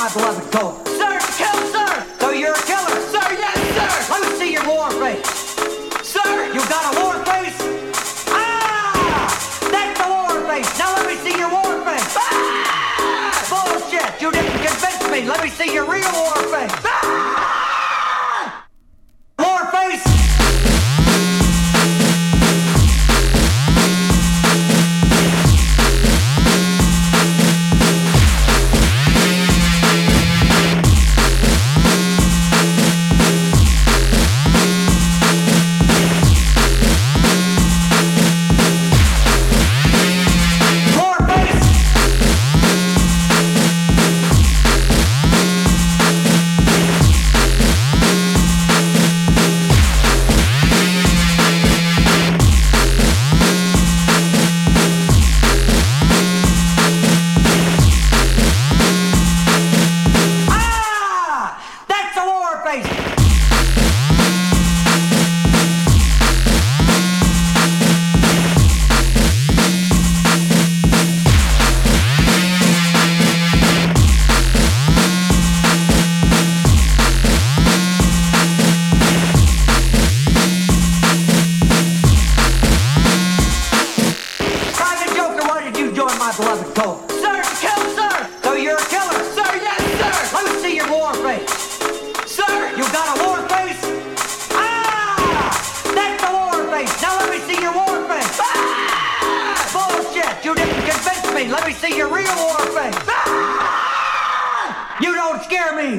my beloved cold. Sir, kill, sir! So you're a killer? Sir, yes, sir! Let me see your war face. Sir, you got a war face? Ah! That's the war face! Now let me see your war face! Ah! Bullshit! You didn't convince me! Let me see your real war face! Ah! War face! Let me see your real war face. Ah! You don't scare me.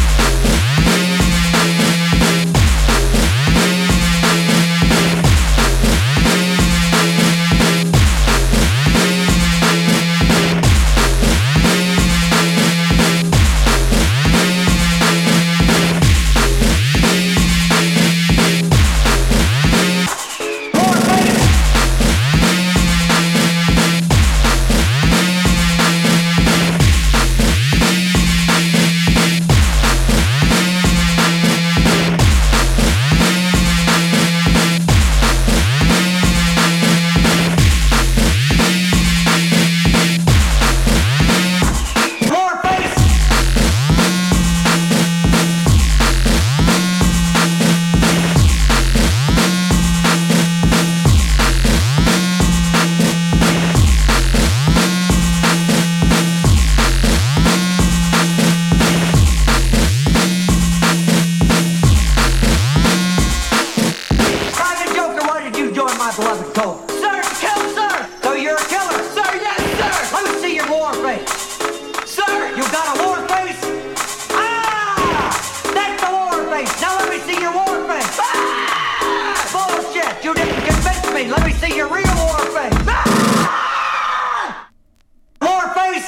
Let me see your real war face. Ah! War face.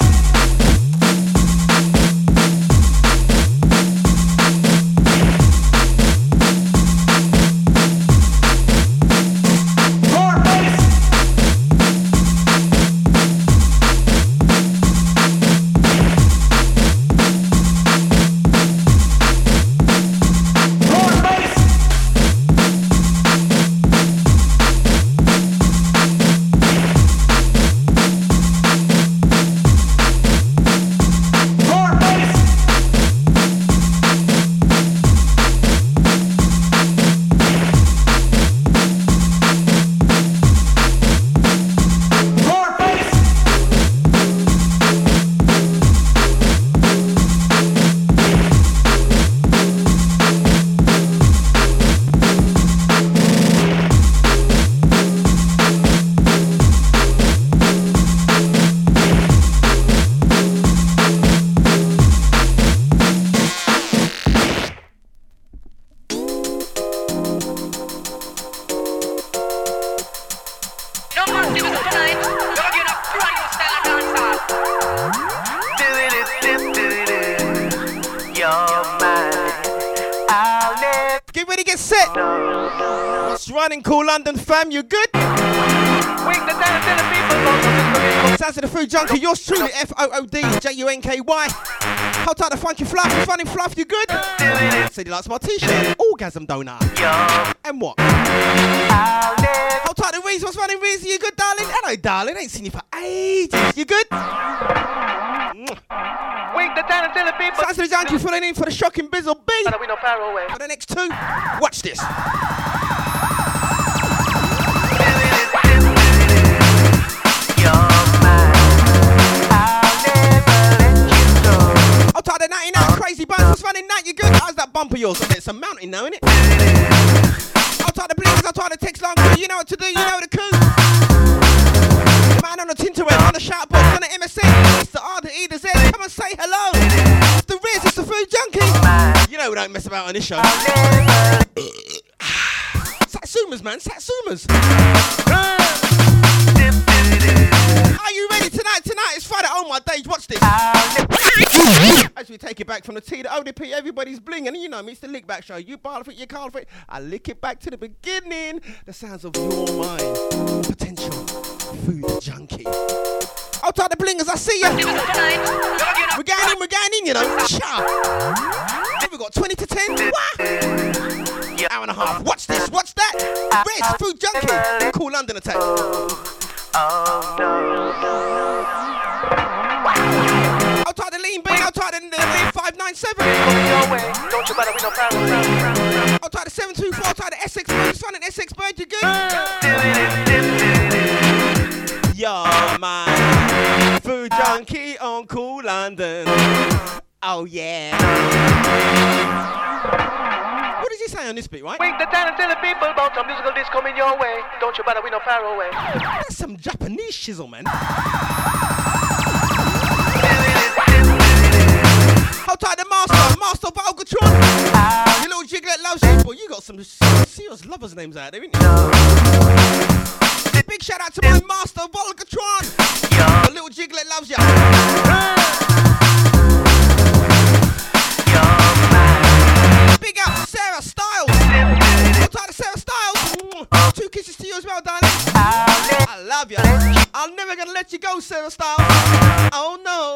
War face. War face. Running Cool London fam, you good? Sounds of the Food Junkie, yours truly, FOODJUNKY. Hold tight the funky fluff, funny fluff, you good? Said he likes my t-shirt, orgasm donor. And what? Hold tight the Reese, what's running Reese, you good darling? Hello darling, ain't seen you for ages, you good? Wink the talent till the Sounds of the junkie filling in for the shocking Bizzle B. For the next two, watch this. I'll tie the 99 crazy buns. What's running that? You good? How's that bumper yours? It's a mountain now, innit? I'll tie the blinkers, I'll tie the text line crew. You know what to do, you know the coup. The man on the Tinterweb, on the shout box, on the MSN. It's the R, the E, the Z. Come and say hello. It's the Riz, it's the food junkie. You know we don't mess about on this show. Satsumas, man, Satsumas. Are you ready tonight? Tonight is Friday. Oh my days, watch this. As we take it back from the T to O to P, everybody's blinging. You know me, it's the Lick Back Show. You bar for it, you call for it. I lick it back to the beginning. The sounds of your mind. Potential food junkie. I'll tie the blingers, I see ya. We're going in, you know. Cha. Have we got 20 to 10? What? Hour and a half. Watch this, watch that. Reds, food junkie. Cool London attack. I'll tie the lean bean, I'll tie the 597. I'll tie the 724, I'll tie the SX Bird, son and SX Bird, you good? Yo, man. Food junkie on Cool London. Oh, yeah. What does he say on this bit, right? Wake the town and tell the people about some musical disc coming your way. Don't you bother, we no far away. That's some Japanese shizzle, man. I'll tie the master of Volgatron. Your little jiglet loves you, but you got some serious lovers' names out there, ain't you? Big shout out to my master Volgatron. The little jiglet loves you. Big up Sarah Styles. I'll tie the Sarah Styles. 2 kisses to you as well, darling. I love you. I'm never gonna let you go, Sarah Styles. Oh no.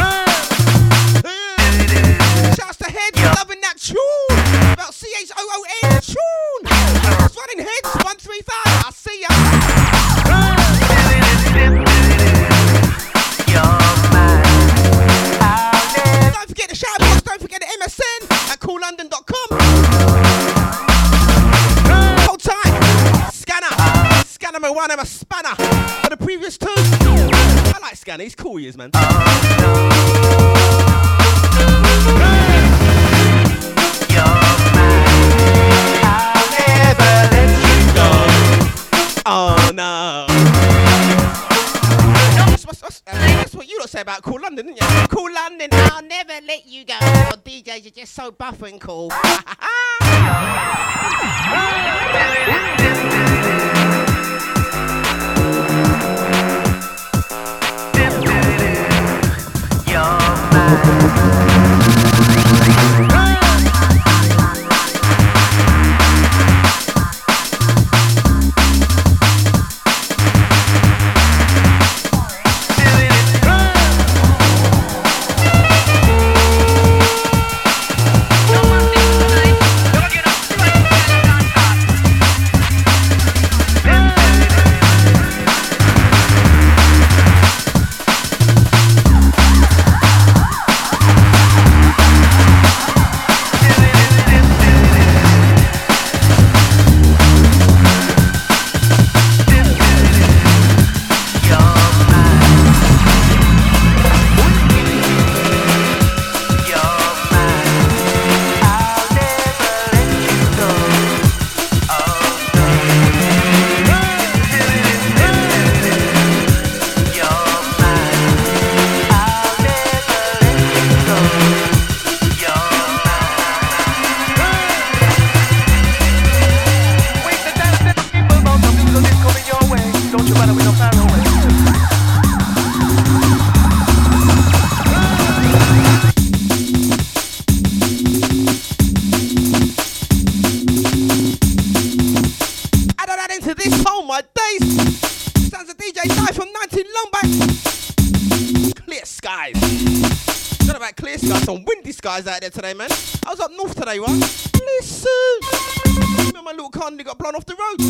Shouts to Heads, loving that tune. About CHOON tune. It's running Heads, 135. I see ya. Don't forget the shout box, don't forget the MSN at coollondon.com. Hold tight. Scanner my one, I'm a spanner. For the previous two, I like Scanner, he's cool, he is, man. Oh no. That's what you lot say about Cool London, didn't you? Cool London, I'll never let you go. Your DJs are just so buffer and cool. Guys out there today, man. I was up north today, right? Listen, me and my little car nearly got blown off the road.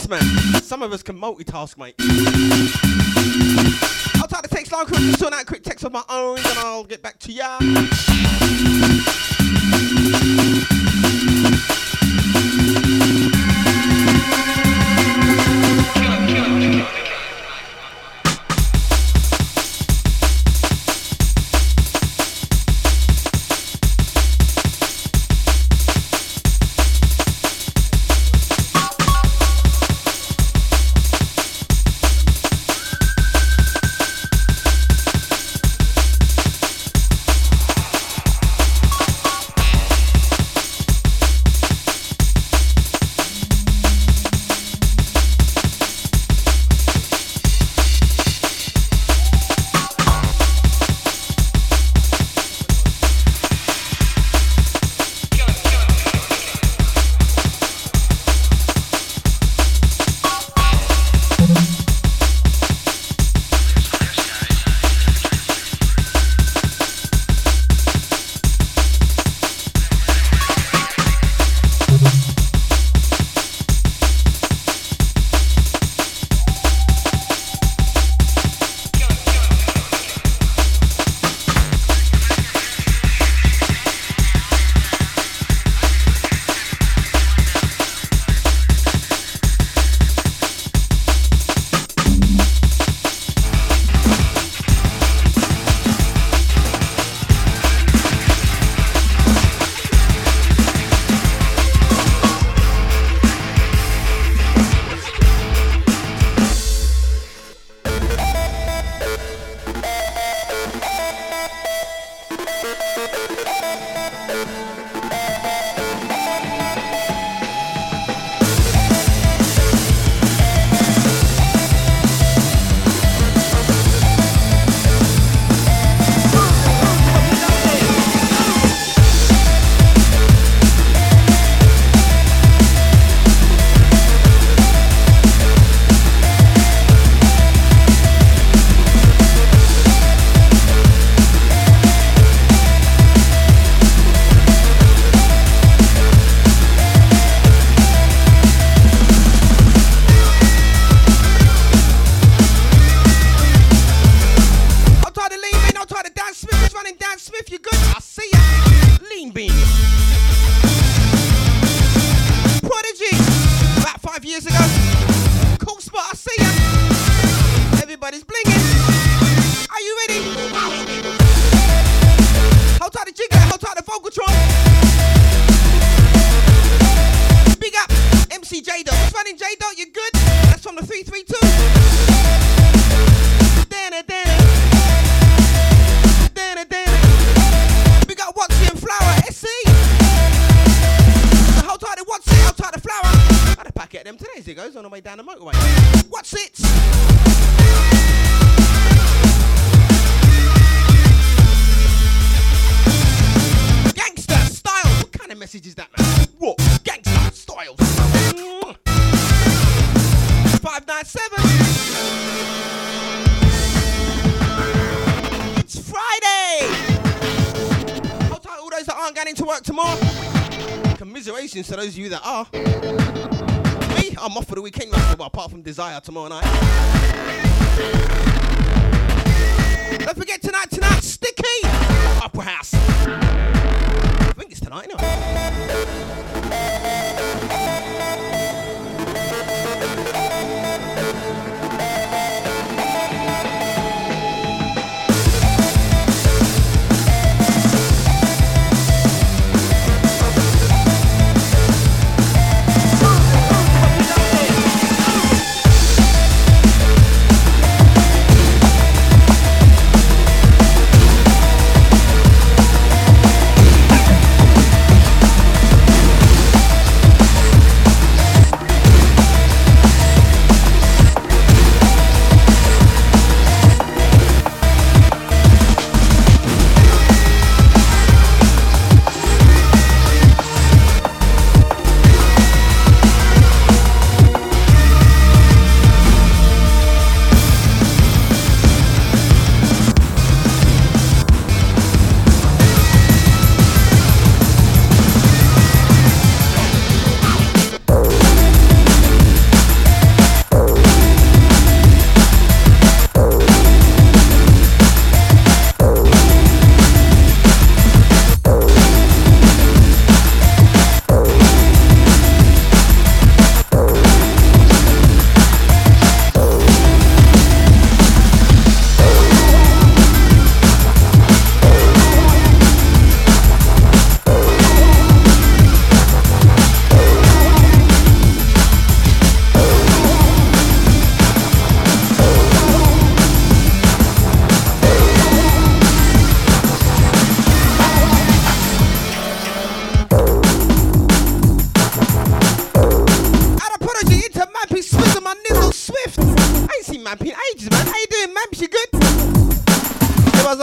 man. Some of us can multitask, mate. I'll type the text line, quick, sort out a quick text of my own, and I'll get back to ya. To those of you that are. Me, I'm off for the weekend, well, apart from Desire tomorrow night. Don't forget tonight, Sticky! Opera House. I think it's tonight,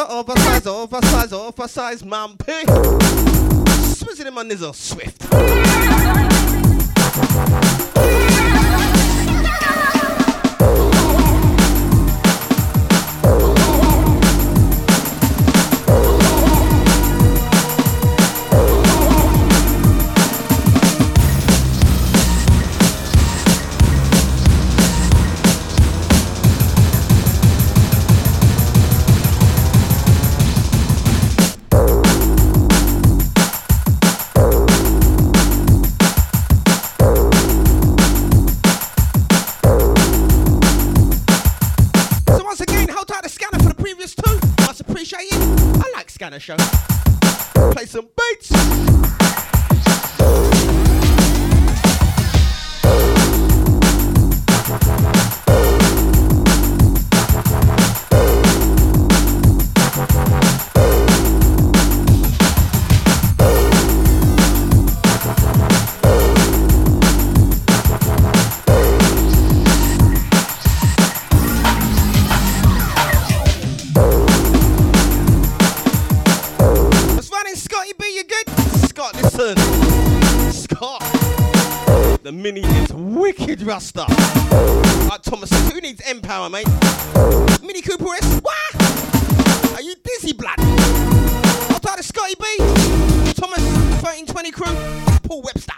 oversized mumpy. Swizzing in my nizzle, swift. Scanner show. Play some beats. Scott, the mini is wicked Rasta. Like Thomas says, who needs Empower, mate? Mini Cooper S, what? Are you dizzy, blood? I'll try the Scotty B, Thomas, 1320 crew, Paul Webster.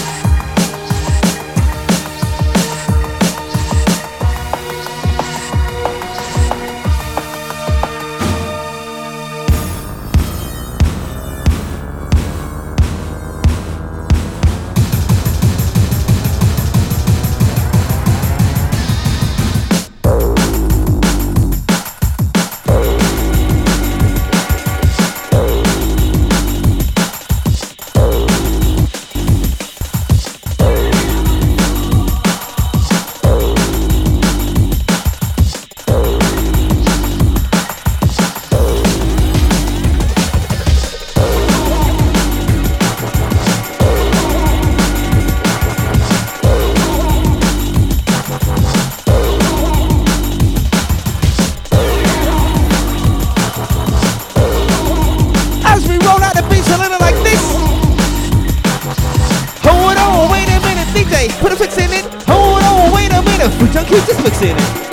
Put a fix in it. Hold on, wait a minute. Free junkie, just fix in it.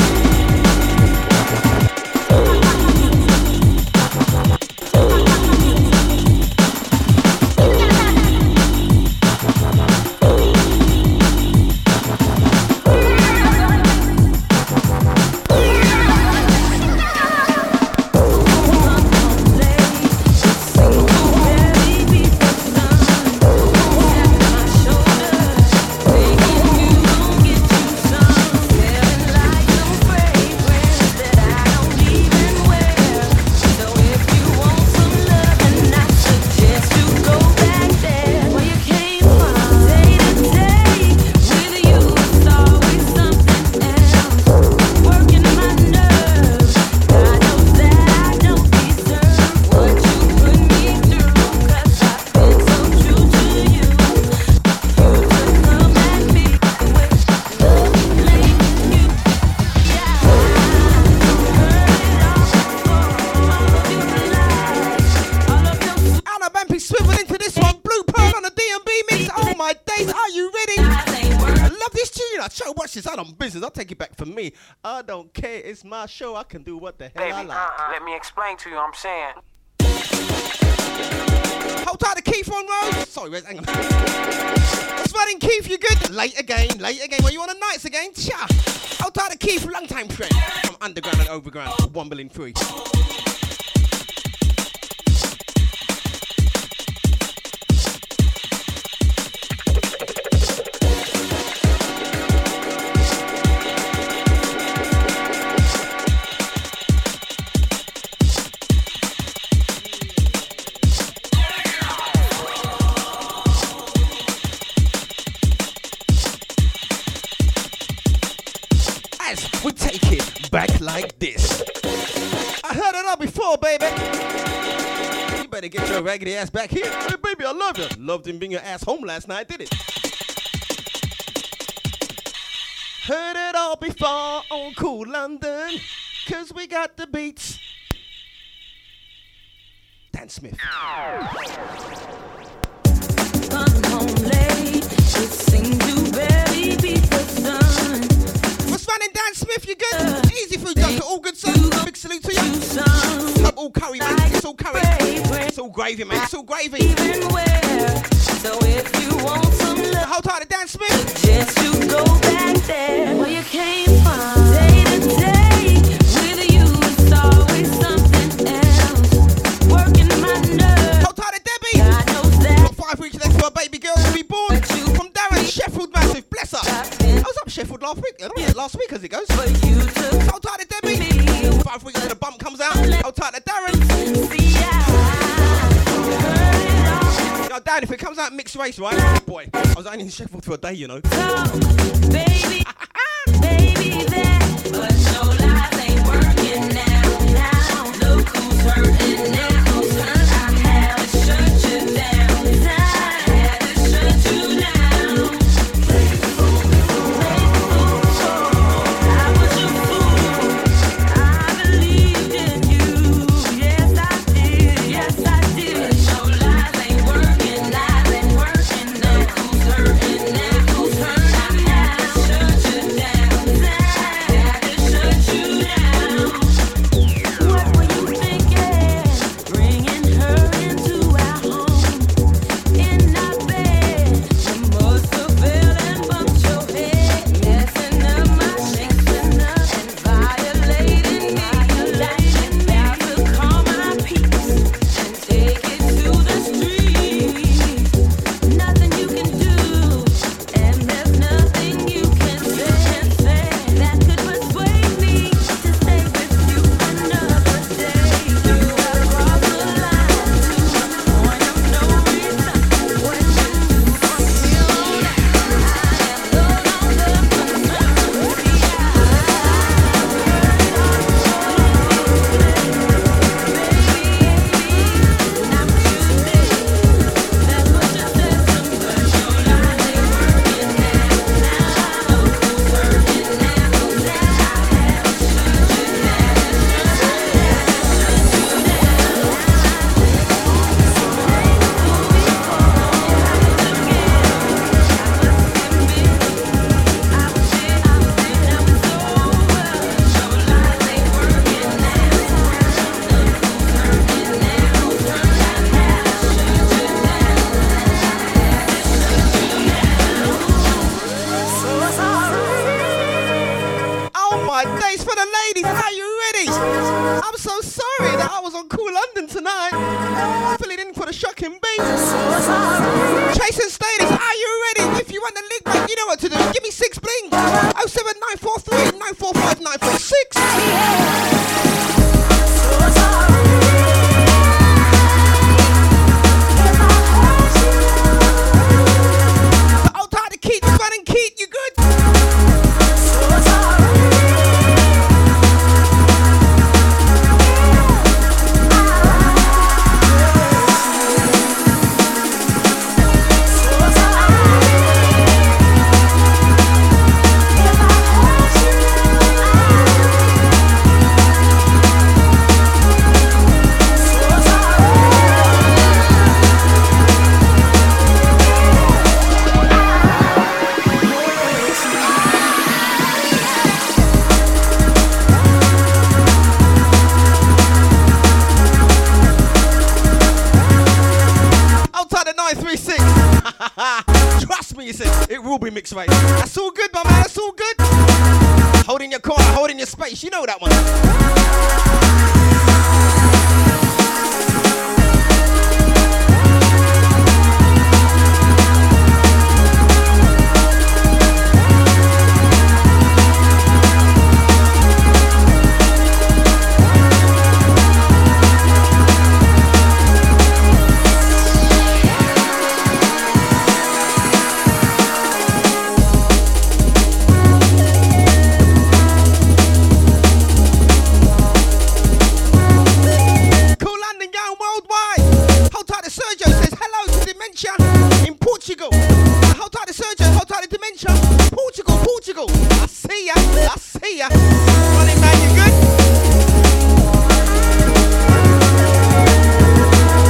I'll take it back for me. I don't care. It's my show. I can do what the hell I like. Let me explain to you what I'm saying. Hold tight to Keith on road. Sorry, Wes, hang on. What's running, Keith? You good? Late again. Well, you on the nights again? Cha. Hold tight to Keith. Long time friend from underground and overground. 1 billion free. We take it back like this. I heard it all before, baby. You better get your raggedy ass back here. Hey, baby, I love you. Loved him bring your ass home last night, did it? Heard it all before on Cool London. Cause we got the beats. Dan Smith. What's running, Dan Smith? You good? Easy food, Junker. All good, son. Big salute to you. Love all curry, man. It's all curry. It's all gravy, man. It's all gravy. So if you want some love, hold tight to Dan Smith. Just to go back there where you came from. Day to day with you, it's always something else. Working my nerves. Hold tight to Debbie. God knows that. Got 5 weeks left for a baby girl to be born. From Darren, Sheffield Massive. Bless her. I was up Sheffield last week. Last week as it goes. But you took hold tight to Debbie. 5 weeks till the bump comes out. Hold tight to Darren. Yo, Dan, if it comes out mixed race, right? Boy, I was only in Sheffield for a day, you know. Baby, baby, that. But no lies ain't working now. Now, look who's hurting now. Who's hurt? I had to shut you down. I had to shut you down. I was your fool. I believed in you. Yes, I did. Yes, I did. But no lies ain't working. Lies ain't working now. Who's hurting now? Who's hurt? I had to shut you down. I had to shut you down. What were you thinking? Bringing her into our home, in our bed. You must have fell and bumped your head, messing up my mixing up and violating me. Got to calm my peace and take it to the streets. Nothing you can do, and there's nothing you can say that could persuade me to stay with you another day. You have crossed the line to the point of no return. What you do from here on out, I am no longer concerned. Oh my days, for the ladies, are you ready? I'm so sorry that I was on Cool London tonight. Filling in for the shocking beat. Chasing Status, are you ready? If you want the link, mate, you know what to do. Give me 6 bling. 07943 945 946. Hold tight to Keith, running Keith, you good? Outside the 936. Trust me, he said, it will be mixed race. That's all good, my man, that's all good. Holding your corner, holding your space, you know that one. Running man, you good?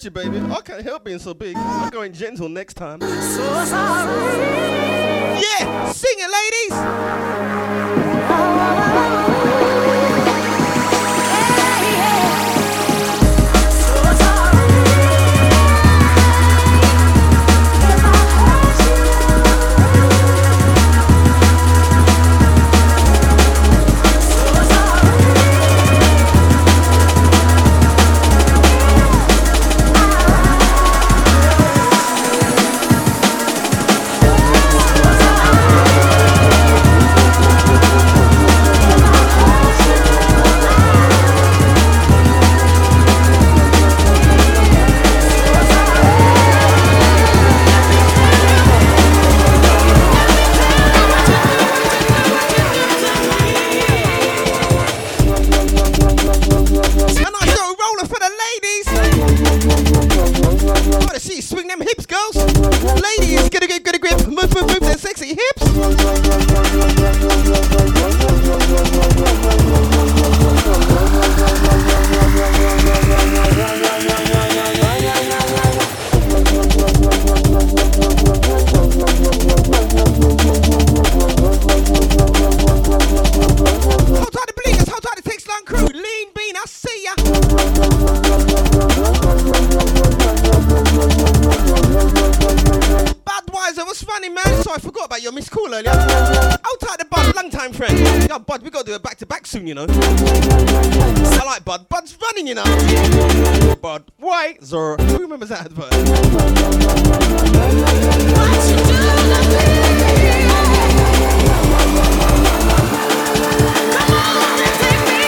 hurt you, baby. I can't help being so big. I'm going gentle next time. So sorry. Yeah, sing it, ladies. Soon, you know. I like Bud. Bud's running, you know. Bud White, Zoro. Who remembers that advert? What you do to me? Come on and take me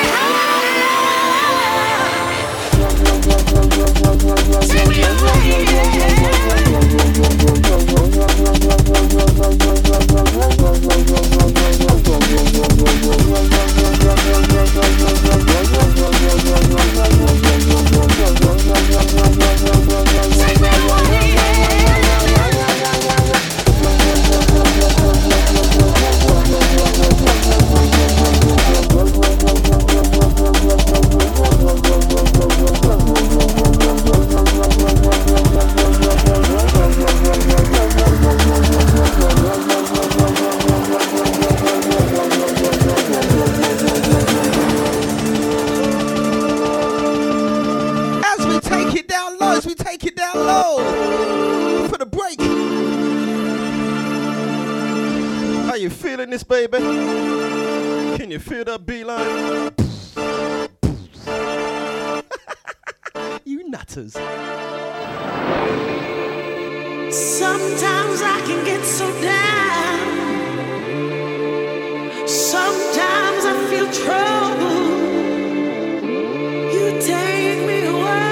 high. Take me away. This baby, can you feel that beeline? You nutters. Sometimes I can get so down. Sometimes I feel trouble. You take me away.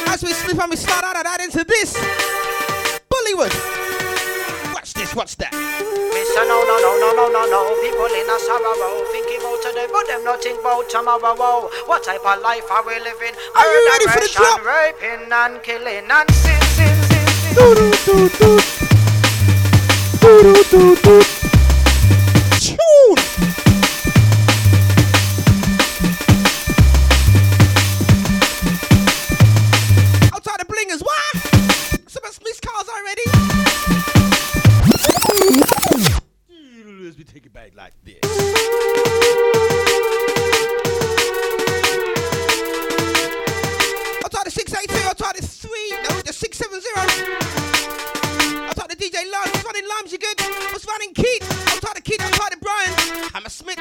Slip and we slide out of that into this Bollywood. Watch this, watch that. Mister, no, no, no, no, no, no, no. People in a sorrow, thinking about today, but them not think about tomorrow. What type of life are we living? Are you ready for the drop? Raping and killing and sin. Tune. Outside the blingers, what? Some Smith's cars already. Let me take it back like this. Outside the 682, outside the 670. Outside the DJ Lums, what's running Lums, you good? What's running Keith? Outside the Keith, outside the Brian. Hammer Smith.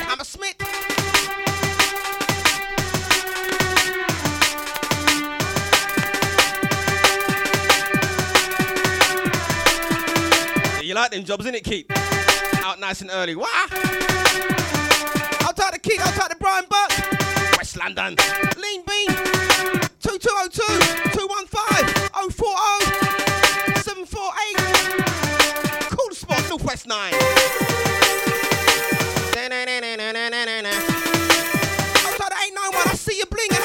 Yeah, you like them jobs, innit, Keith? Out nice and early. What? Outside the Keith, outside the Brian Buck. West London. Lean Bean. 2202 215 040 748. Cool spot, Northwest 9. Outside the 891, I see you blinging.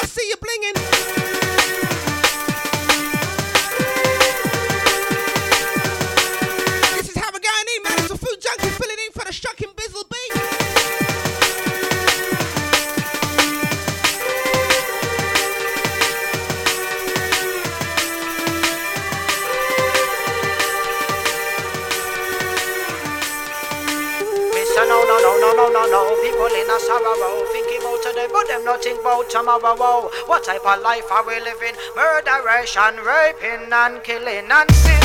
This is how we're going in, man. It's a food junkie filling in for the shocking Bizzle beat. No. People in a sorrow, thinking about today, but them not think about tomorrow. What type of life are we living? Murderation, raping and killing and sin.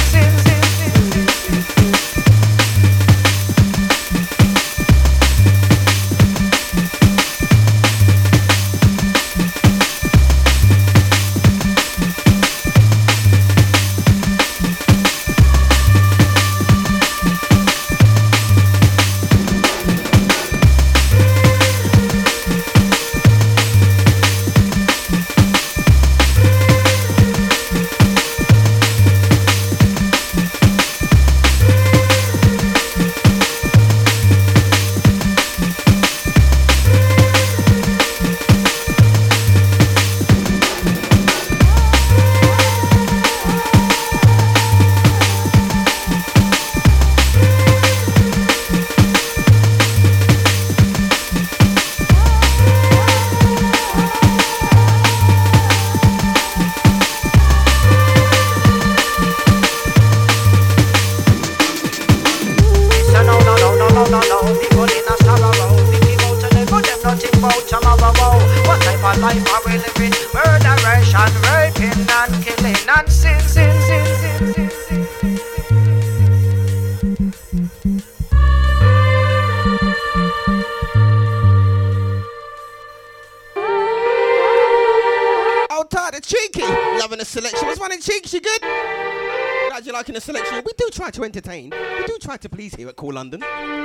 In the selection, we do try to entertain. We do try to please here at Cool London.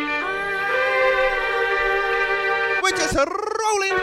We're just rolling.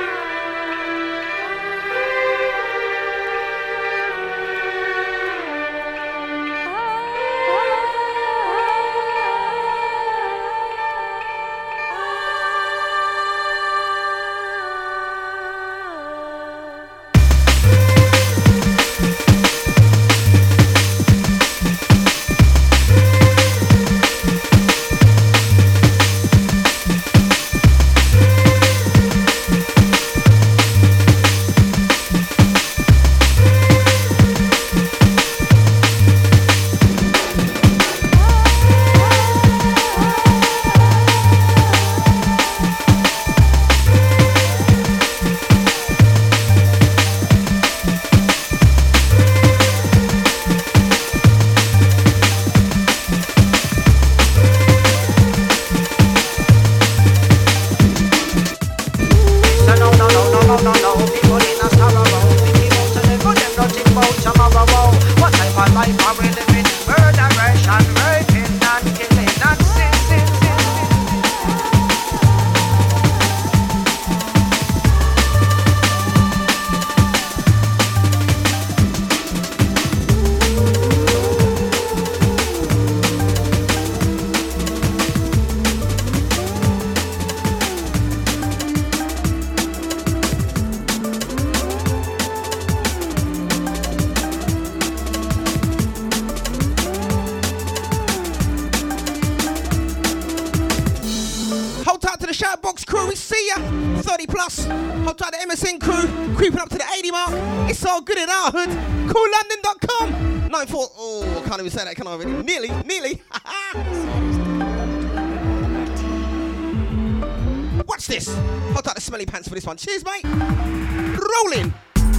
plus. Hold tight the MSN crew, creeping up to the 80 mark. It's all good in our hood. CoolLondon.com. 94. Oh, I can't even say that, can I already? Nearly. Watch this. Hold tight the smelly pants for this one. Cheers, mate. Rolling.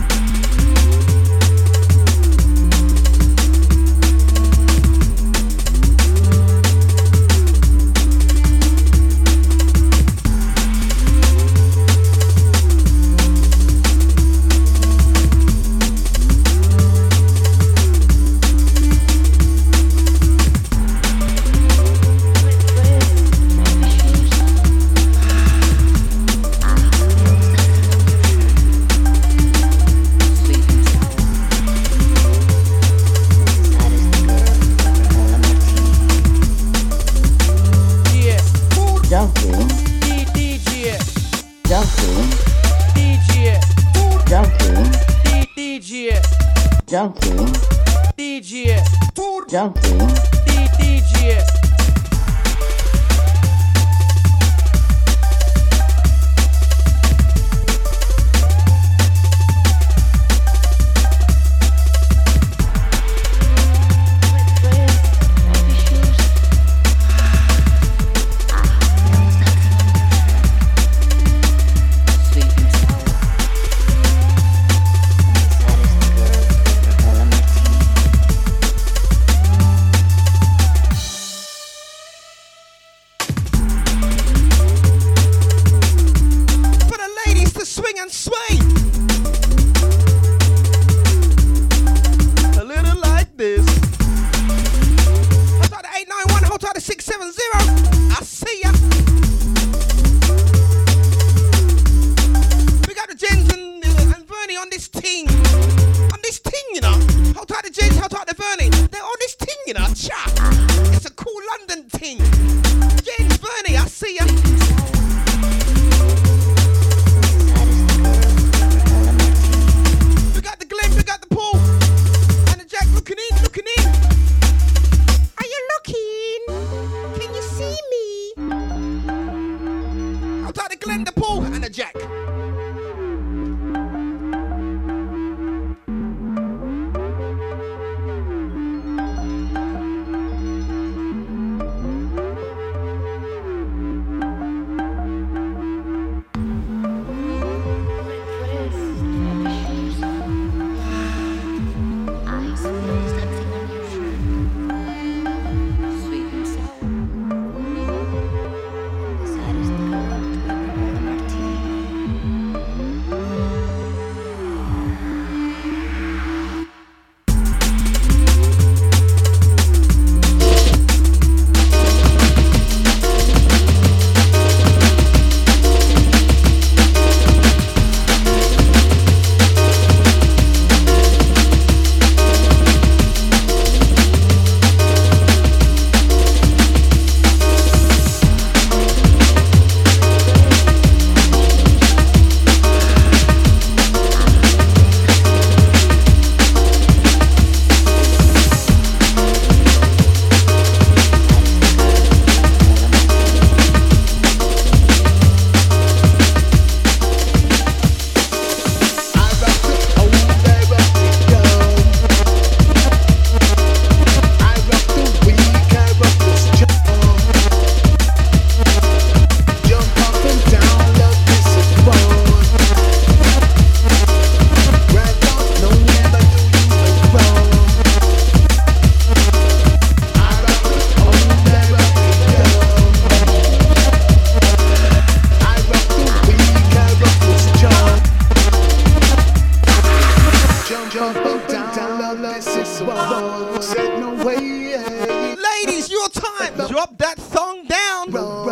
Ladies, your time. Drop that song down.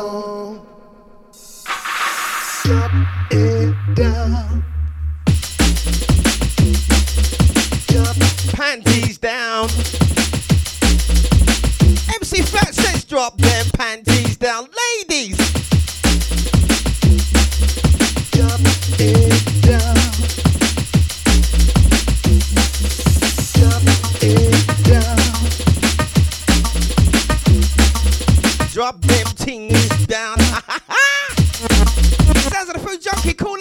Drop it down. Panties down. MC Fat says drop them panties down. Ladies. Drop it down. Drop it down. Drop them things down. Sounds of the food junkie, cool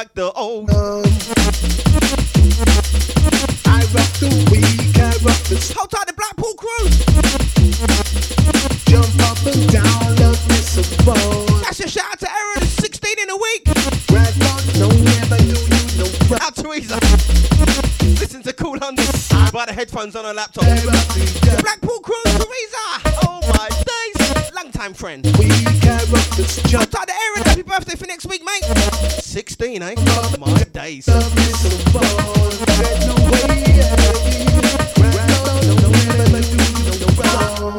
rock the old. I rock the week, I rock the Hold tight the Blackpool crew. jump up and down, love me some more. That's a shout out to Aaron, 16 in a week. Right on, no, never do you no right. Out to Isa. Listen to Cool London. Buy the headphones on her laptop. I rock the Blackpool crew, Teresa. Oh my days. Long time friend. week, I rock the jump. Hold tight the Aaron. Happy birthday for next week, mate. 16, eh? Oh my days. Love me some more. There's no way. Right on, no, never do you no wrong.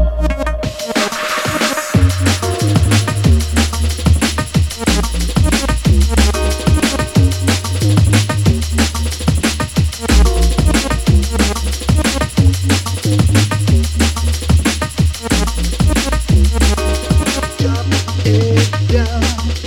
Jump it down.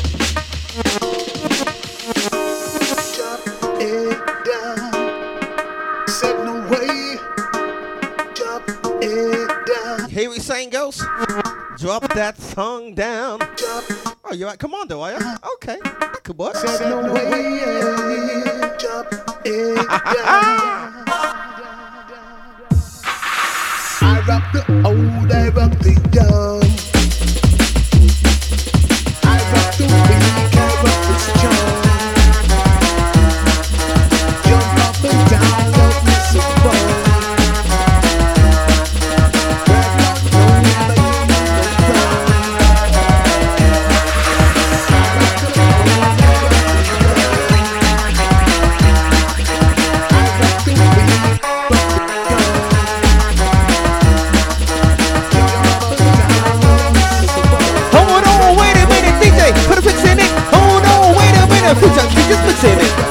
Jump it down. Said no way. Jump it down. Hear what he's saying, girls? Drop that song down. Jump. Oh, you're at Commando, are you? Okay, that could work. Said no way. Jump it down. I rock the old, I rock the young. I rock the weak, I rock the strong. Jump up and down, love me some more. Right on, no, never do you no wrong. I rock the old, I rock the young. I rock the weak, rock the young. Hold on, wait a minute, DJ. Put a fix in it. Hold on, wait a minute. Food junkie, just fix in it.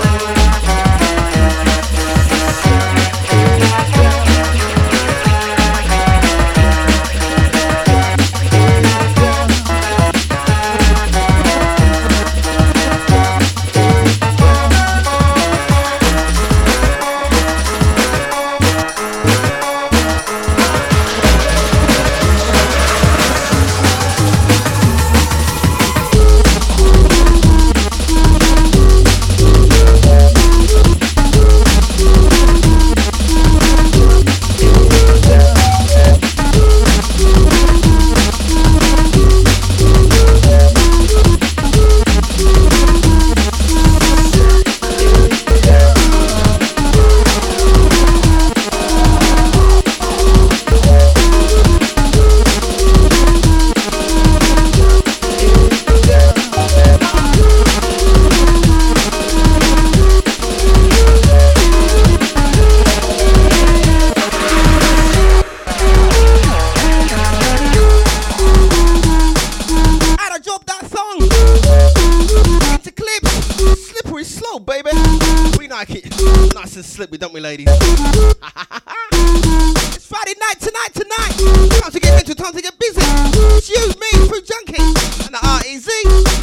I'd drop that song into clips. Slippery slow, baby. We like it nice and slippery, don't we, ladies? It's Friday night tonight. Time to get into, time to get busy. It's you, me, Food Junkie, and the REZ.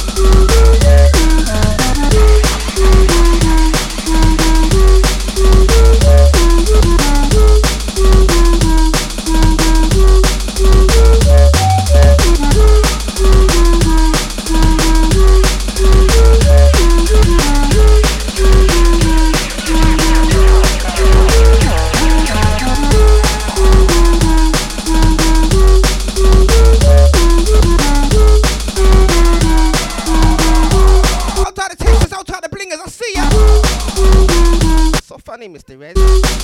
Outside the Texas, outside the blingers, I see ya. So funny, Mr. Red.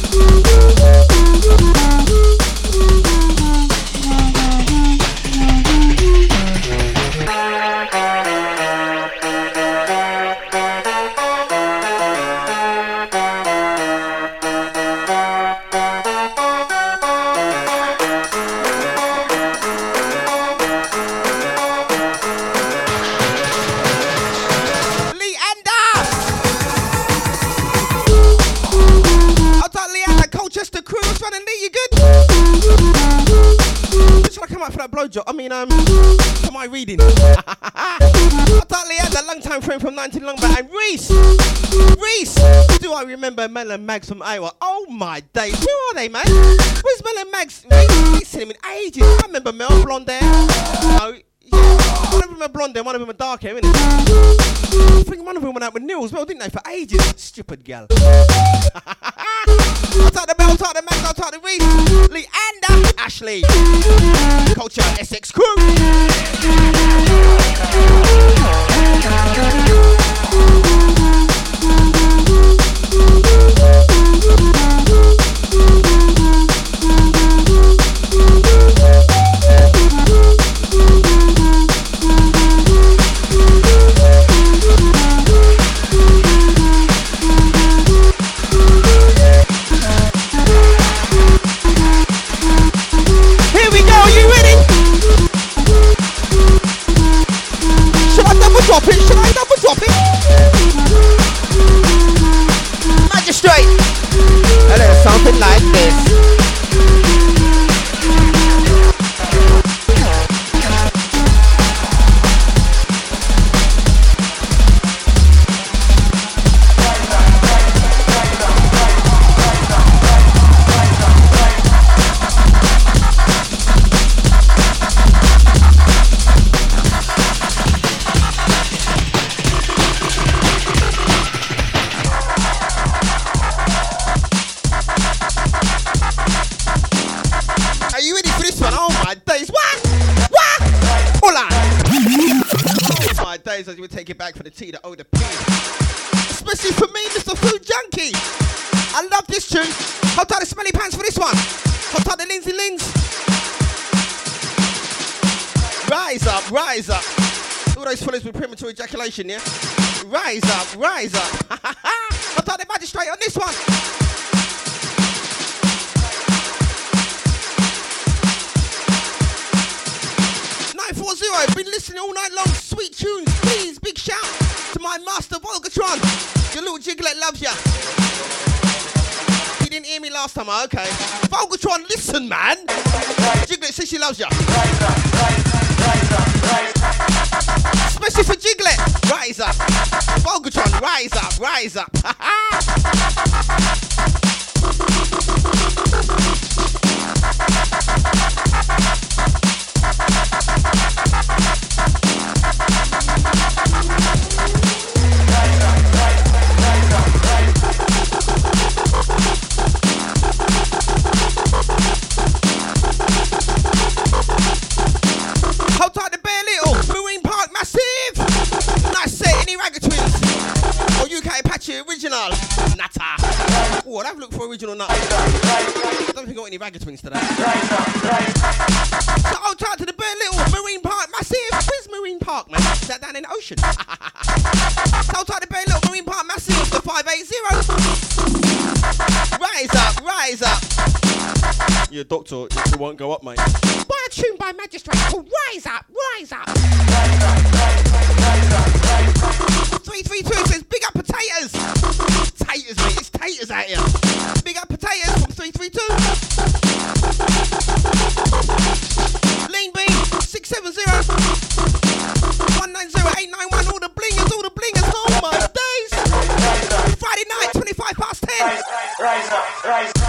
Leander! Outside Leander, Colchester crew, what's running Lee, you good? Should I come out for that blowjob? I mean, am I reading? Outside Leander, long time friend from 19 Longback, and Reese! Do I remember Mel and Mags from Iowa? Oh my days, where are they, man? Where's Mel and Mags? He's seen him in ages. I remember Mel, blonde hair. No, One of them are blonde and one of them are dark hair, innit? I think one of them went out with Neil as well, didn't they? For ages. Stupid gal. I'll take the bell, I'll take the Max, I'll take the Reese, Leander, Ashley, Culture, Essex crew. Drop it, should I double drop it? Magistrate! A little something like this. As you would take it back for the T, the O, the P. Especially for me, Mr. Food Junkie. I love this tune. Hold tight the smelly pants for this one. Hold tight the Lindsay Lins. Rise up, rise up. All those fellas with premature ejaculation, yeah? Rise up, rise up. Hold tight the Magistrate on this one. I've been listening all night long. Sweet tunes, please. Big shout to my master Volgatron. Your little Jiglet loves ya. You didn't hear me last time, okay? Volgatron, listen, man. Jiglet says she loves ya. Especially for Jiglet. Rise up. Volgatron, rise up, rise up. Hold tight the Bear Little, Marine Park Massive. Nice set, any Ragga Twins. Or UK Apache Original. Natta. Oh, I'd have looked for original nut. I don't think I got any Ragga Twins today. So hold tight to the Bear Little, Marine Park Massive. Where's Marine Park, man? Is that down in the ocean? Hold tight to the Bear Little, Marine Park Massive, the 580. Rise up, rise up. Yeah, doctor, it won't go up, mate. Buy a tune by Magistrate called Rise Up, Rise Up. 332 says, big up potatoes. Taters, mate, it's taters out here. Big up potatoes from 332. Lean Bean, 670. 190891, all the blingers, oh my days. Friday night, 25 past 10. Rise up, rise up.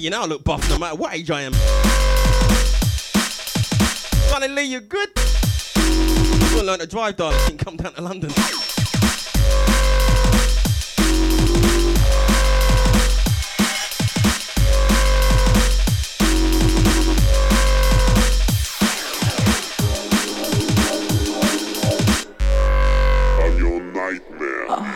You know I look buff no matter what age I am. Running Lee, you good? You want to learn to drive, darling? You can come down to London. I'm your nightmare.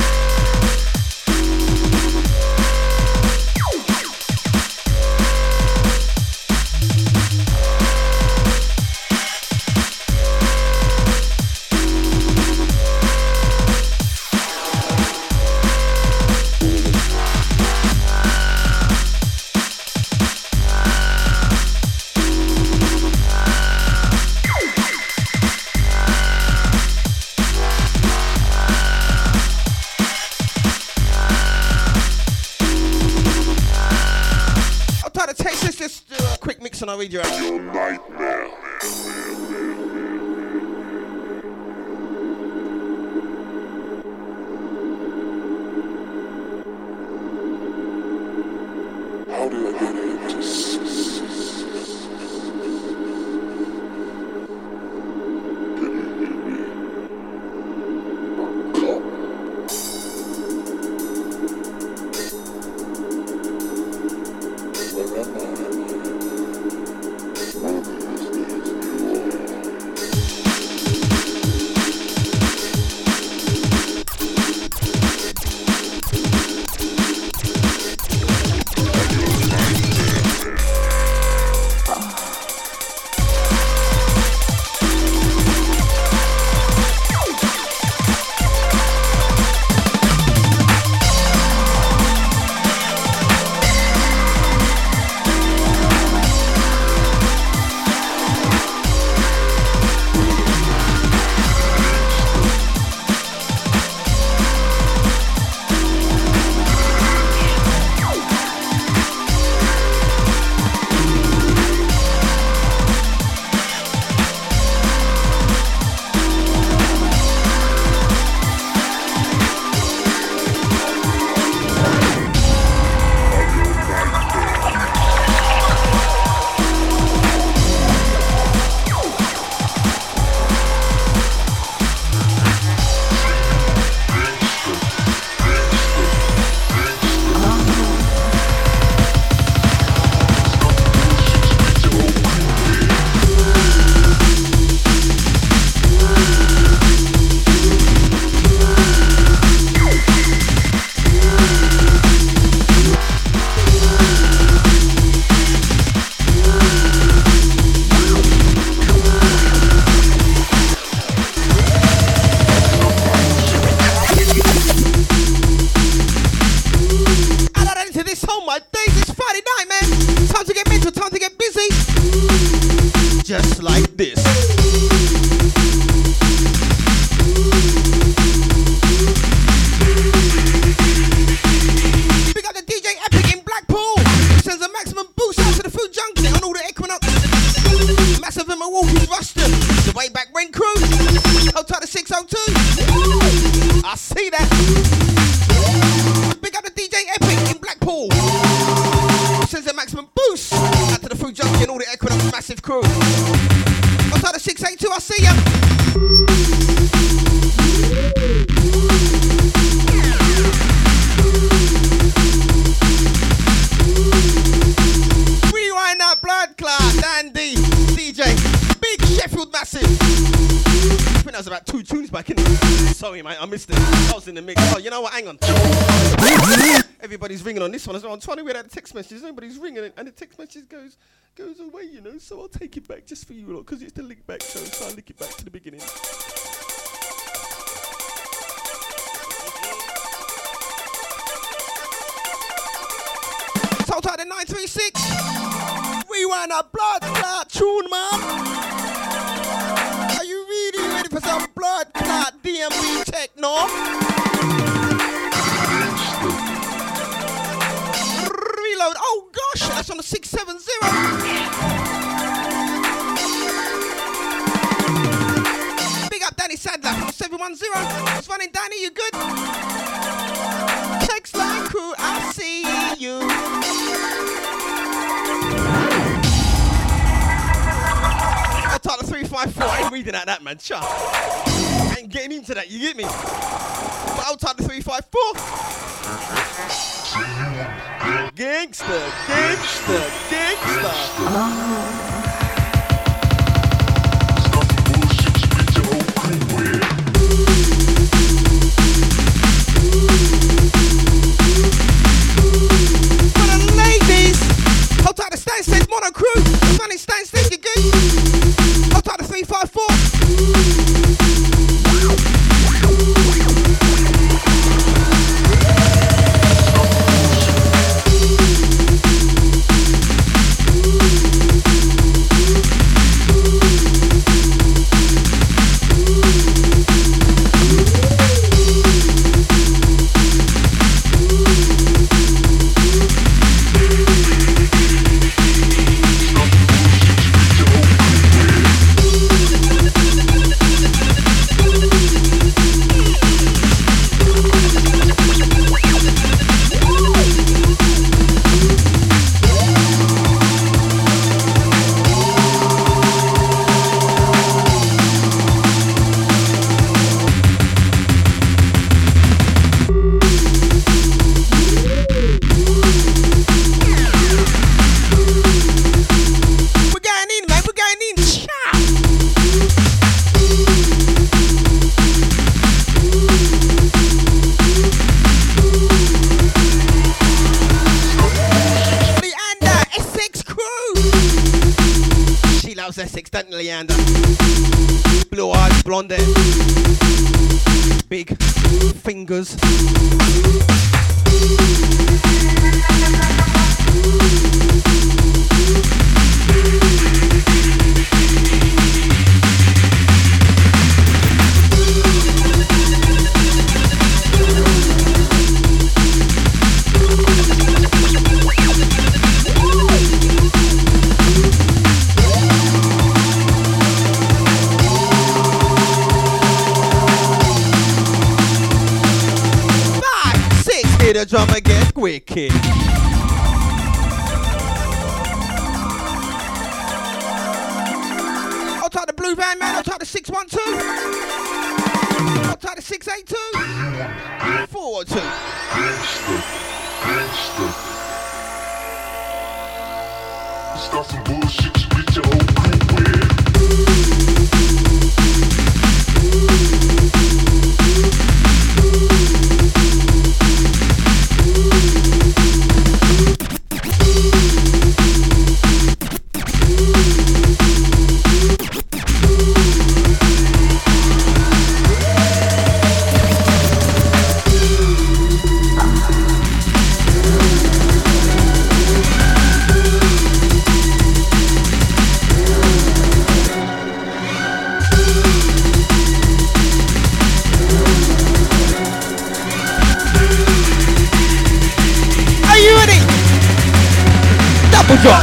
I'll read you out. Your nightmare. How did I get into Just like this. Big up the DJ Epic in Blackpool. Sends a maximum boost out to the food junkie on all the Equinox. Massive in Milwaukee, Ruston. The way back rent crew. Hotel 602. I see that. Big up the DJ Epic in Blackpool. Sends a maximum boost out to the food junkie and all the Equinox massive crew. Outside of 682, I see ya. Rewind that blood clot, Dandy, DJ, Big Sheffield Massive. I think that was about 2 tunes back in. Sorry, mate, I missed it. I was in the mix. Oh, you know what? Hang on. Everybody's ringing on this one as well. I'm trying to read out the text messages. Nobody's ringing it, and the text message goes away, you know. So I'll take it back just for you lot, because it's the link back show. So I'll link it back to the beginning. Told out the 936. Rewind that blood clot tune, man. Are you really ready for some blood clot DMB techno? Reload. Oh gosh, that's on the 670. Big up Danny Sadler from 710. What's running, Danny? You good? Text line crew, I see you. 354. I ain't reading out that, man. Shut up. I ain't getting into that, you get me? But I'll type the 354. Gangster, gangster, gangster. For the ladies, hold tight the Stansted Mono Crew. Sunny Stansted, you good? Hold tight the 354. Essex, don't Leander. Blue eyes, blonde hair. Big fingers. The drummer get wicked. I'll try the blue van man, I'll try the 612. I'll try the 682. 402. Start some bullshit, split your whole crew with. Drop.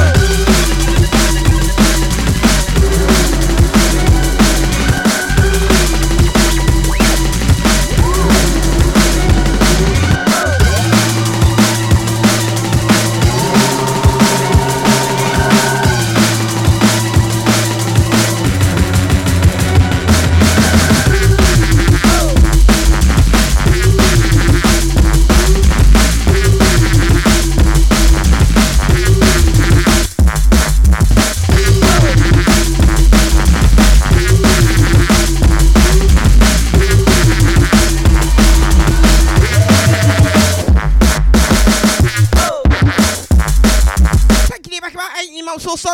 Also,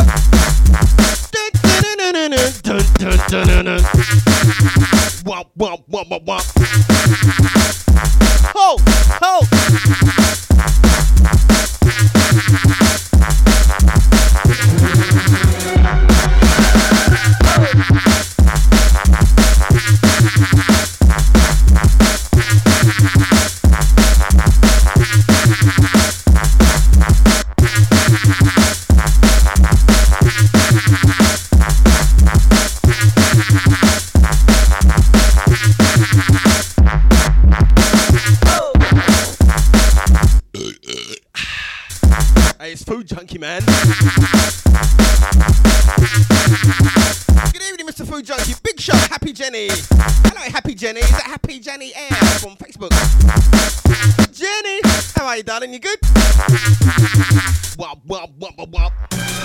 womp womp womp womp womp. Ho ho. It's Food Junkie, man. Good evening, Mr. Jenny. Hello, Happy Jenny. Is that Happy Jenny Air from Facebook? Jenny, how are you, darling? You good? Wop, wop, wop, wop, wop.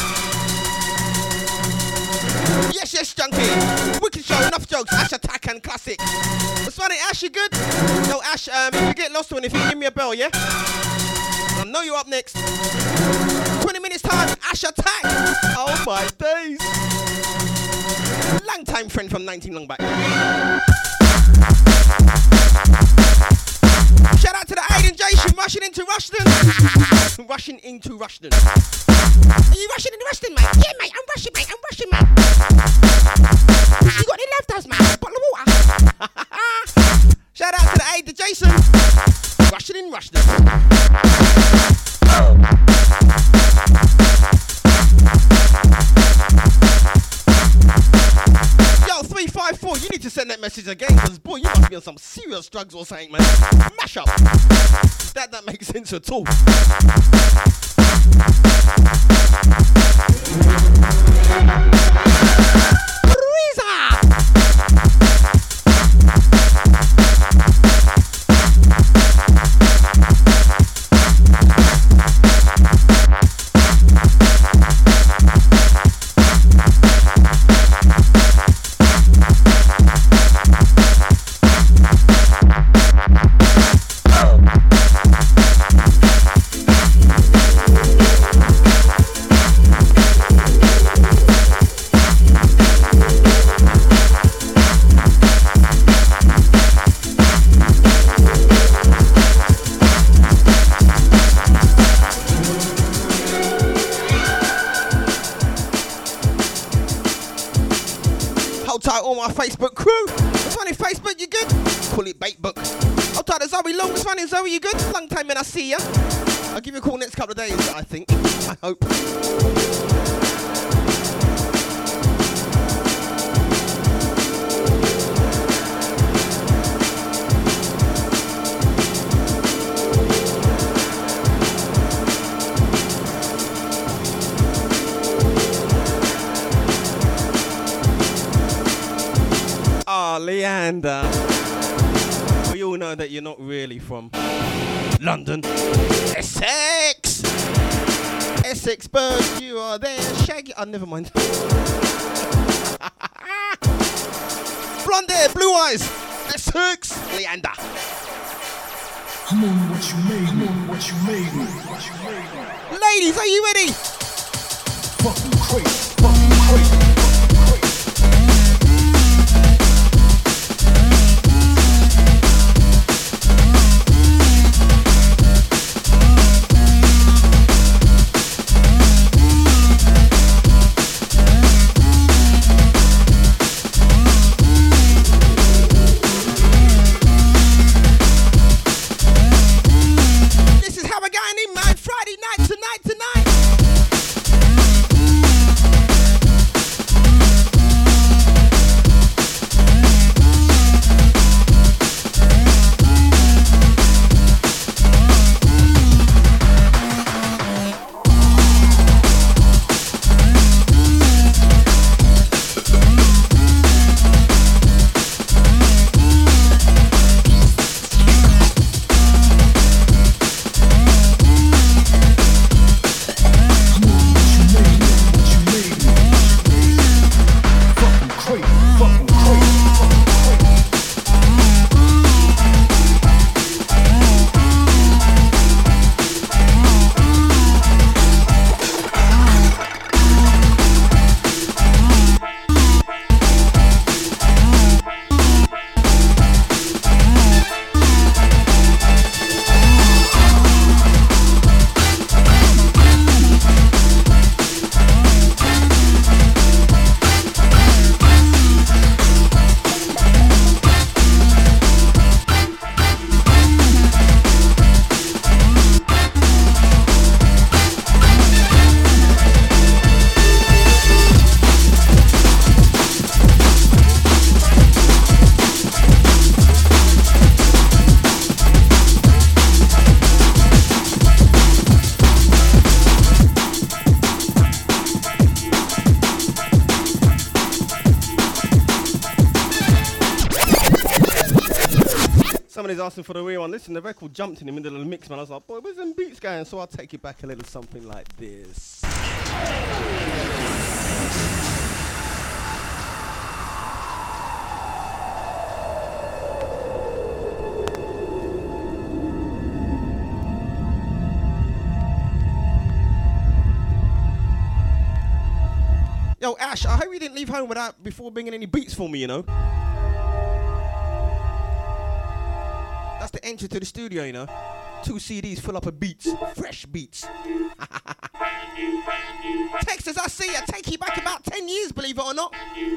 Yes, yes, Junkie. Wicked show, enough jokes. Ash Attack and Classic. What's funny, Ash, you good? No, Ash, if you get lost one, if you give me a bell, yeah? I know you're up next. 20 minutes time, Ash Attack. Oh my days. Long time friend from 19 long back. Shout out to the Aiden Jason rushing into Rushden. Rushing into Rushden. Are you rushing into Rushden, mate? Yeah, mate, I'm rushing, mate. I'm rushing, mate. You got any leftovers, mate? A bottle of water. Shout out to the Aiden Jason. Rushing in Rushden. Yo, 354, you need to send that message again, because boy, you must be on some serious drugs or something, man. Mash up. That don't make sense at all. Facebook crew. What's funny, Facebook, you good? Pull it bait book. I'll try to Zoe Long. What's funny, Zoe, you good? Long time when I see ya. I'll give you a call next couple of days, I think. I hope. Leander, we all know that you're not really from London. Essex! Essex birds, you are there. Shaggy. Oh, never mind. Blonde hair, blue eyes. Essex! Leander. I'm on what you made me. I'm on what you made me. What you made me. Ladies, are you ready? Fucking crazy. Fucking crazy. Simon is asking for the real one. Listen, the record jumped in the middle of the mix, man. I was like, boy, where's them beats going? So I'll take it back a little something like this. Yo, Ash, I hope you didn't leave home before bringing any beats for me, you know. That's the entry to the studio, you know. 2 CDs full up of beats, fresh beats. Texas, I see ya. Take you back about 10 years, believe it or not.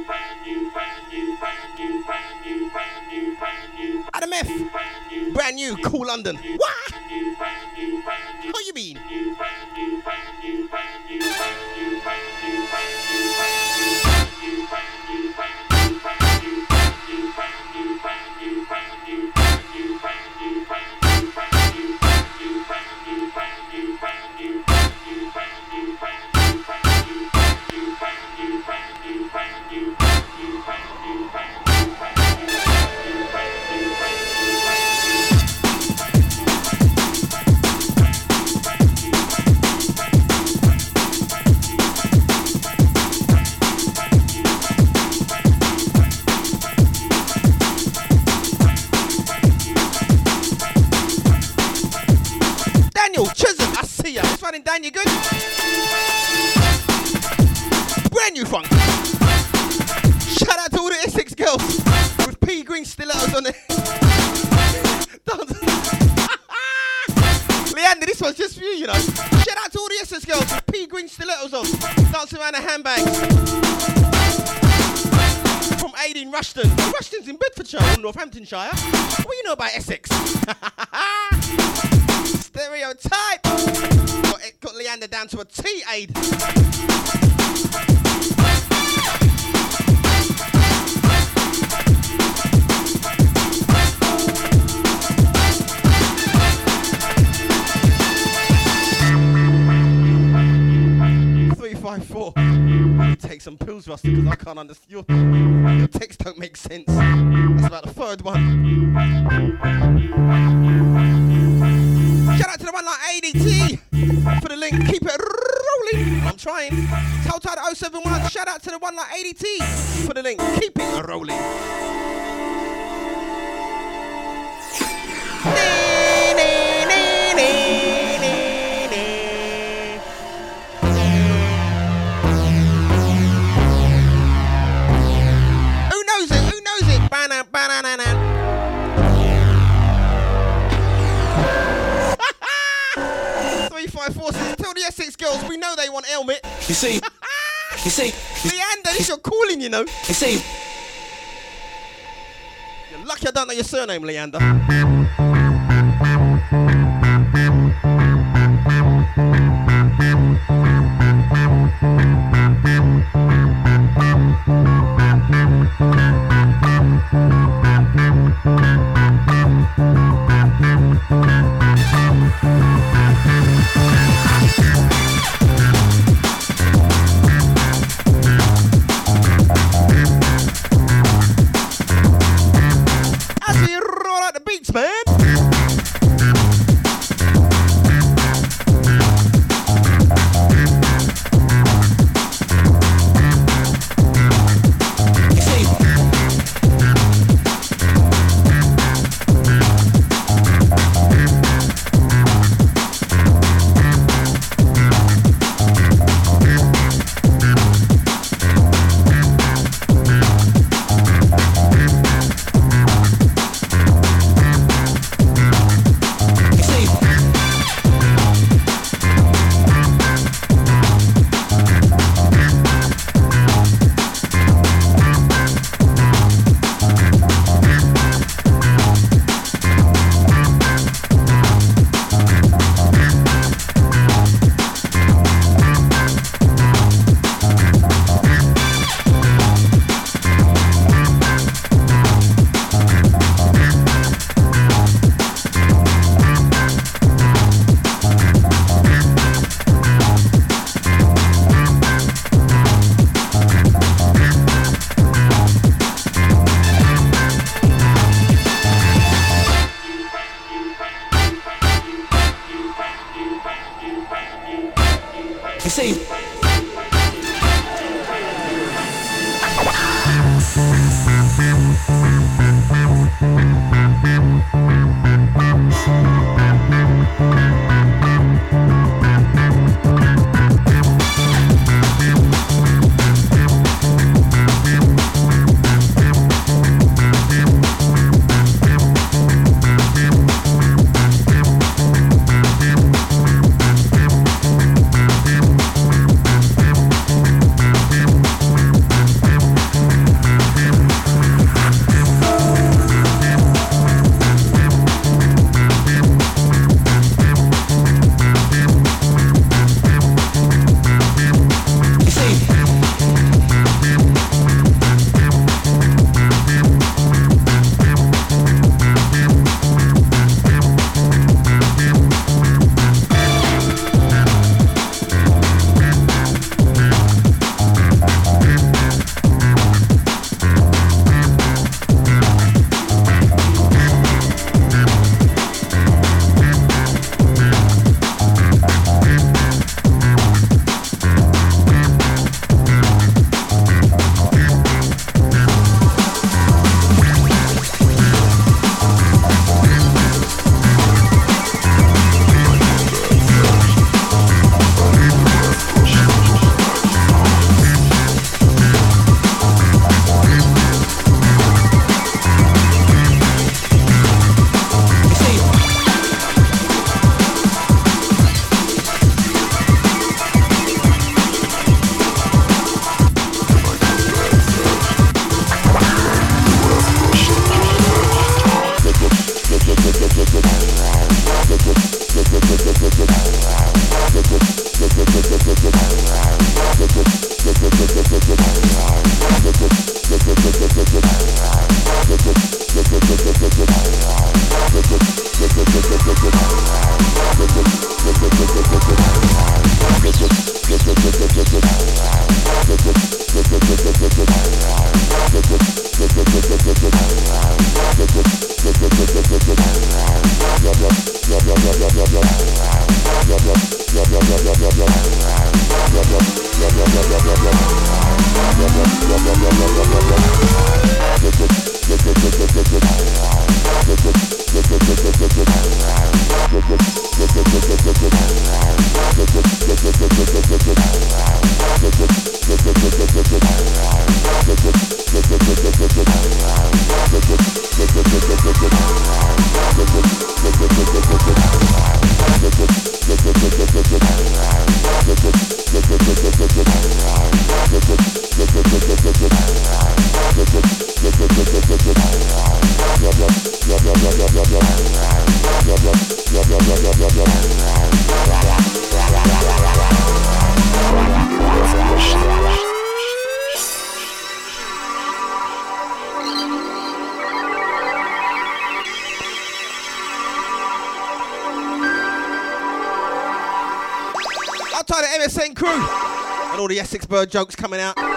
Adam F. Brand new, Cool London. What? What you mean? Dan, you good? Brand new funk. Shout out to all the Essex girls with pea green stilettos on it. Leander, this one's just for you, you know. Shout out to all the Essex girls with pea green stilettos on, dancing around the handbags. From Aideen Rushton. Rushton's in Bedfordshire, or Northamptonshire. What do you know about Essex? Stereotype. Got Leander down to a T, Aid. Take some pills, Rusty, because I can't understand. Your text don't make sense. That's about the third one. Shout out to the one like ADT for the link. Keep it rolling. I'm trying. Telltale 071. Shout out to the one like ADT for the link. Keep it rolling. Banana. 354 says, tell the Essex girls we know they want helmet. You see, Leander, this you're calling, you know. you see. You're lucky I don't know your surname, Leander. Man. Outside the MSN crew and all the Essex Bird jokes coming out. The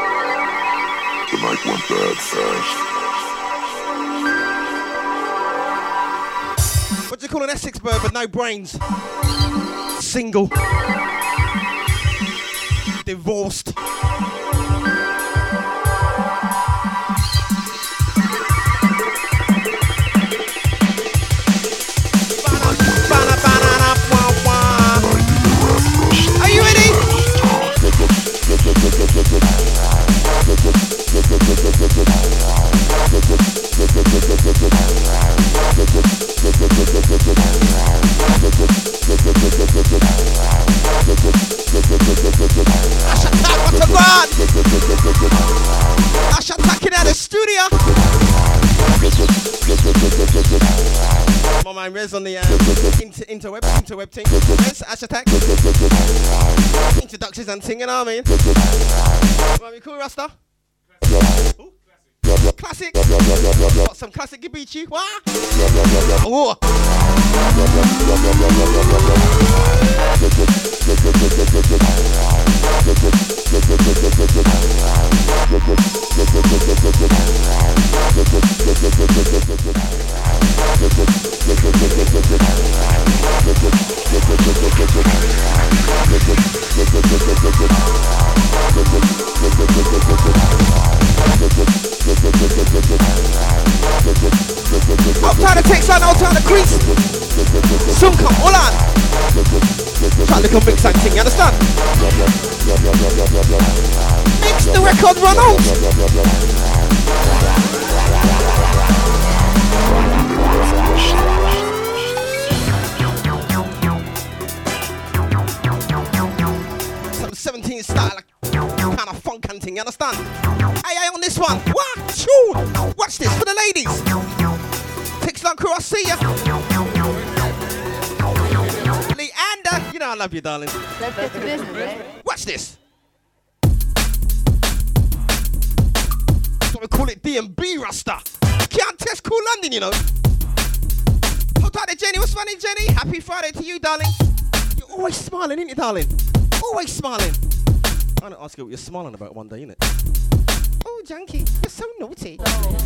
mic went bad fast. What do you call an Essex Bird but no brains? Single. Divorced. Are you ready? Ash attacking out the studio. My man Rez on the interweb team. Rez, Ash attack. Introductions and singing, I mean. Might be cool, Rasta. Ooh. Classic. Got some classic Gibichi. What? Oh. can mix that thing, you understand? Mix the record, Ronald! Some 17 style, like, kind of funk and thing, you understand? Hey, on this one, what? Tune! Watch this for the ladies! Textline crew, I see ya! Leander, you know I love you, darling. Let's get to business, right? Watch this! That's what we call it, D&B Rasta. Can't test Cool London, you know. Hold tight there, Jenny. What's funny, Jenny? Happy Friday to you, darling. You're always smiling, ain't you, darling? Always smiling. I'm gonna ask you what you're smiling about one day, innit? Oh, Junkie, you're so naughty.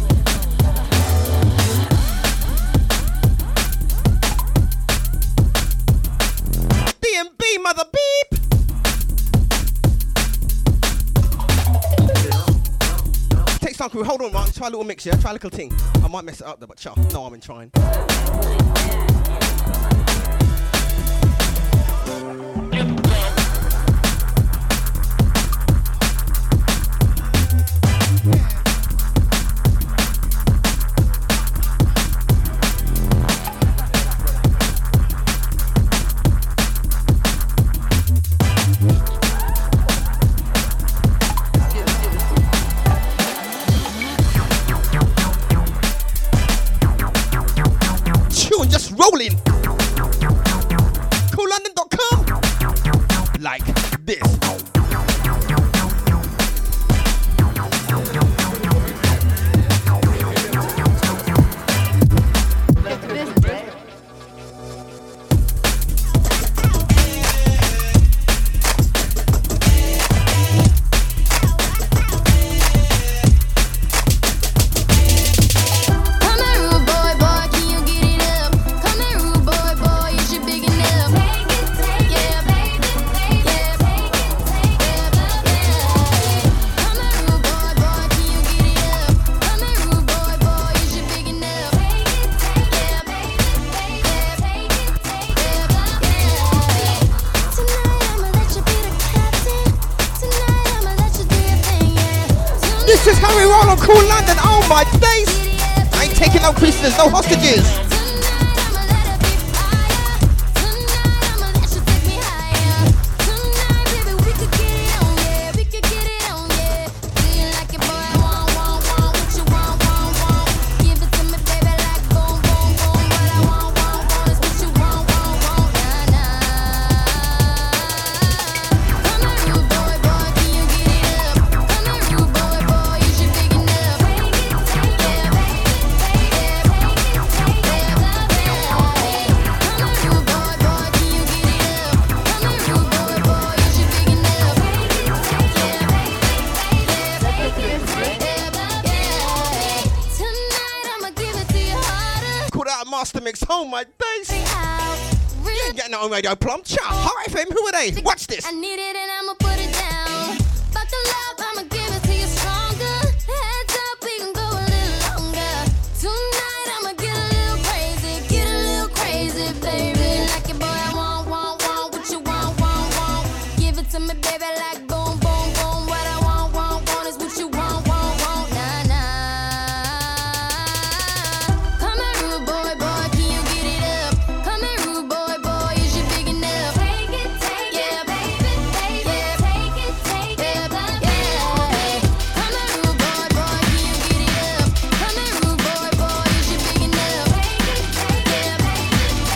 D&B, mother beep. Text on crew, hold on, man. Try a little mix, yeah? Try a little thing. I might mess it up though, but no, I'm in trying. Rolling. CoolLondon.com. Like this. Get to business, right? This is how we roll on Cool London. Oh my days! I ain't taking no prisoners, no hostages. Master Mix, oh my days! You ain't getting that on Radio Plum. Chat, Heart FM, who are they? Watch this. I need it and I'ma put it down. But the love, I'ma give it to you stronger. Heads up, we can go a little longer. Tonight, I'ma get a little crazy, baby. Like it, boy, I want what you want. Give it to me, baby, like boom, boom, boom. What I want is what you want. Nah, nah. Come here, rude boy, can you get it up? Come here, rude boy, is you big enough? Take it, yeah, baby, take it, yeah. Come here, rude boy, can you get it up? Come here, rude boy, is you big enough? Take it, yeah, baby,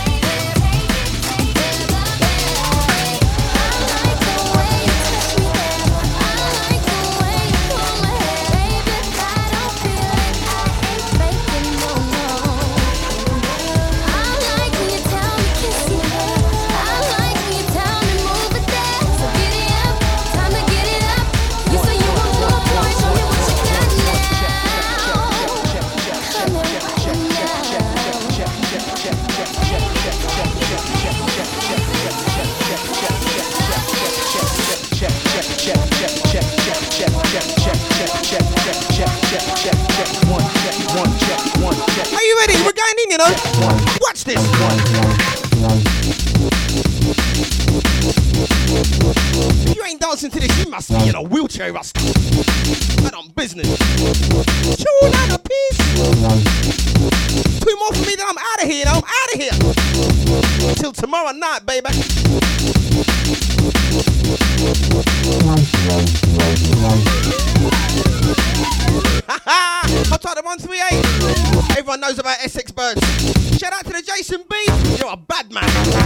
Are you ready? We're going in, you know. Watch this. If you ain't dancing to this, you must be in a wheelchair, Rust. And on business. Tune out a piece. 2 more for me, then I'm out of here, I'm out of here. Till tomorrow night, baby. I'll try the 138. Everyone knows about Essex Birds. Shout out to the Jason B. You're a bad man.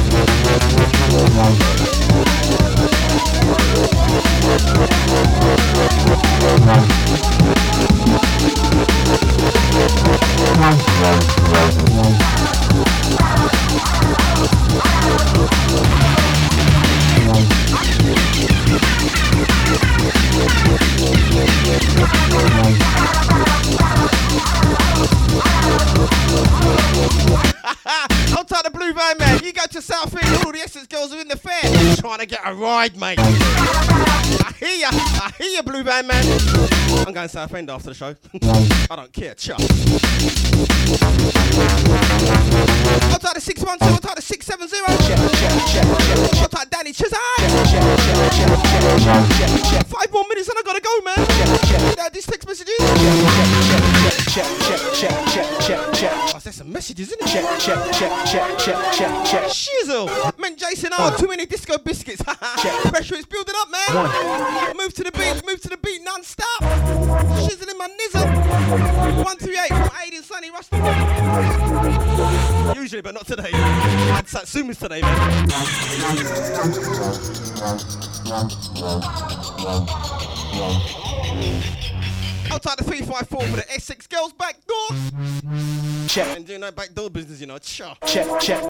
I'll tell the blue van man, you go to South End, all the Essex girls are in the fair trying to get a ride, mate. I hear ya, blue van man. I'm going South End after the show. I don't care, chuck. I'll tell the 612, I'll tell the 670. I'll tell Danny Chisholm. 5 more minutes and I gotta go, man. These text messages. Oh, there's some messages, isn't it? Shizzle. Man, Jason R. Too many disco biscuits. Pressure is building up, man. Move to the beat non-stop. Shizzling my nizzle. 138 from Aiden Sunny Rusty. Usually, but not today. I had Satsumas today, man. Outside the 354 for the Essex girls back door. Check. And doing no back door business, you know. Check.